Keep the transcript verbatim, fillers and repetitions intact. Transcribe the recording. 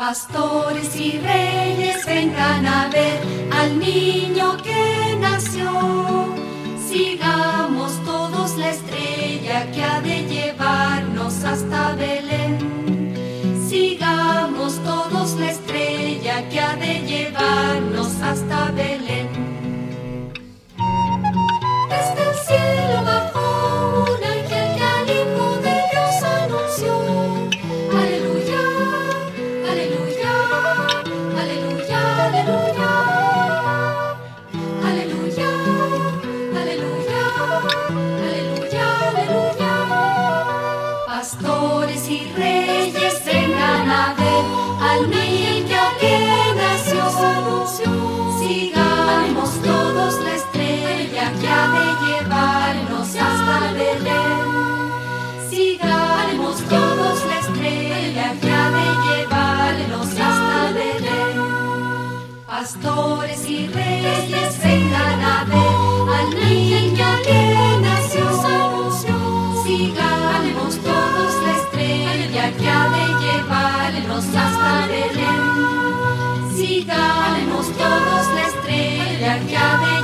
Pastores y reyes vengan a ver al niño que nació. Sigamos todos la estrella que ha de llevarnos hasta Belén. Sigamos todos la estrella que ha de llevarnos hasta Belén. Desde el cielo bajó un ángel que al Hijo de Dios anunció. Aleluya, aleluya, aleluya, aleluya. Aleluya, aleluya, aleluya, aleluya. Pastores y reyes vengan a ver al niño que nació. Sigamos todos la estrella que ha de llevarnos hasta Belén. Sigamos todos la estrella que ha de llevarnos hasta Belén. Pastores y reyes vengan a ver al niño que nació. Sigamos todos la estrella que ha de llevarnos hasta Belén. Sigamos todos la estrella que ha de